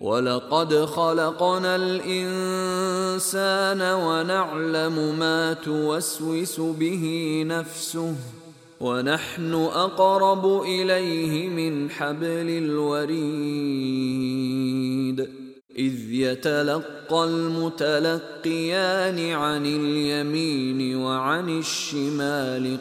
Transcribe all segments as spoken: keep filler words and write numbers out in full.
وَلَقَدْ خَلَقْنَا الْإِنسَانَ وَنَعْلَمُ مَا تُوَسْوِسُ بِهِ نَفْسُهُ وَنَحْنُ أَقْرَبُ إِلَيْهِ مِنْ حَبْلِ الْوَرِيدِ إِذْ يَتَلَقَّى الْمُتَلَقِّيَانِ عَنِ الْيَمِينِ وَعَنِ الشِّمَالِ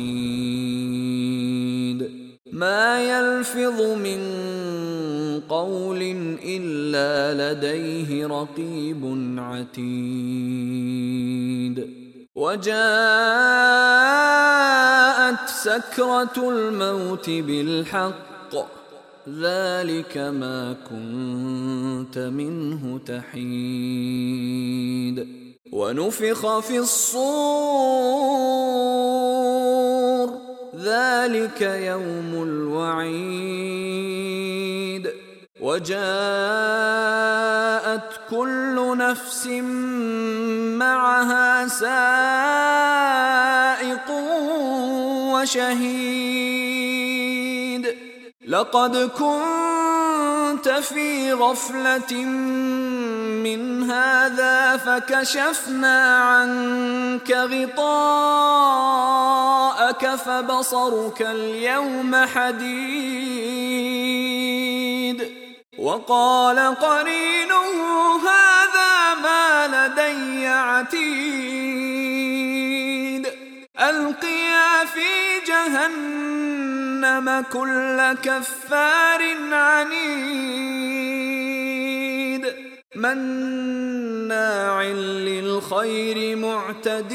قَعِيدٌ مَا يَلْفِظُ مِنْ قَوْلٍ إِلَّا لَدَيْهِ رَقِيبٌ عَتِيدٌ وَجَاءَتْ سَكْرَةُ الْمَوْتِ بِالْحَقِّ ذَلِكَ مَا كُنْتَ مِنْهُ تَحِيدُ وَنُفِخَ فِي الصُّورِ ذَلِكَ يَوْمُ الْوَعِيدِ وَجَاءَتْ كُلُّ نَفْسٍ مَّعَهَا سَائِقٌ وَشَهِيدٌ لَقَدْ كُنتَ فِي غَفْلَةٍ مِّنْ هَذَا فَكَشَفْنَا عَنكَ غِطَاءَكَ فَبَصَرُكَ الْيَوْمَ حَدِيدٌ وَقَالَ قَرِينُهُ هَذَا مَا لَدَيَّ عَتِيدٌ أَلْقِيَا فِي جَهَنَّمَ كُلَّ كَفَّارٍ عَنِيدٍ مَّنَّاعٍ لِّلْخَيْرِ مُعْتَدٍ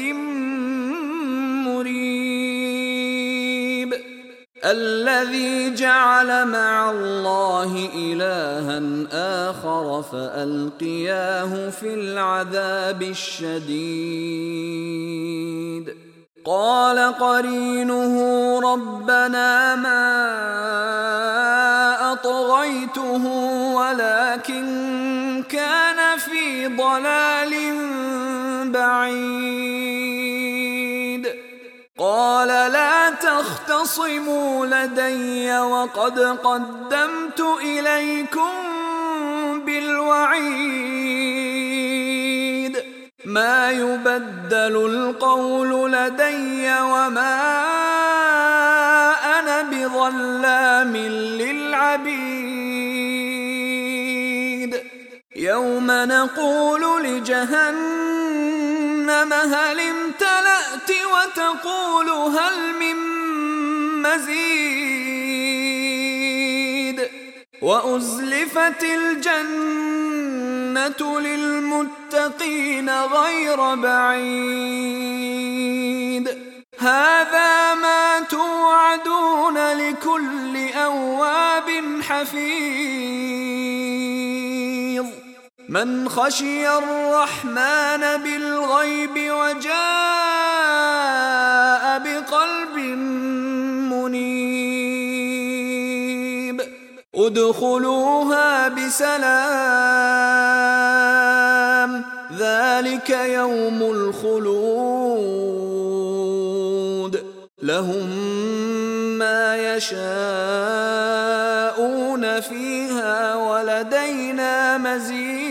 مُّرِيبٍ الَّذِي جَعَلَ مَعَ اللَّهِ إِلَٰهًا آخَرَ فَأَلْقِيَاهُ فِي الْعَذَابِ الشَّدِيدِ قَالَ قَرِينُهُ رَبَّنَا مَا أَطْغَيْتُهُ وَلَكِن كَانَ فِي ضَلَالٍ بَعِيدٍ قَالَ لَا تَخْتَصِمُوا لَدَيَّ وَقَدْ قَدَّمْتُ إِلَيْكُمْ بِالْوَعِيدِ مَا يُبَدَّلُ الْقَوْلُ لَدَيَّ وَمَا أَنَا بِظَلَّامٍ لِّلْعَبِيدِ يَوْمَ نَقُولُ لِجَهَنَّمَ هَلِ امْتَلَأْتِ وَتَقُولُ هَلْ مِن مَّزِيدٍ وَأُزْلِفَتِ الْجَنَّةُ لِلْمُتَّقِينَ غَيْرَ بَعِيدٍ هَذَا مَا تُوعَدُونَ لِكُلِّ أَوَّابٍ حَفِيظٍ مَنْ خَشِيَ الرَّحْمَنَ بِالْغَيْبِ وَجَاءَ بِقَلْبٍ مُنِيبٍ ادْخُلُوهَا بِسَلَامٍ ذَلِكَ يَوْمُ الْخُلُودِ لَهُم مَّا يَشَاءُونَ فِيهَا وَلَدَيْنَا مَزِيدٌ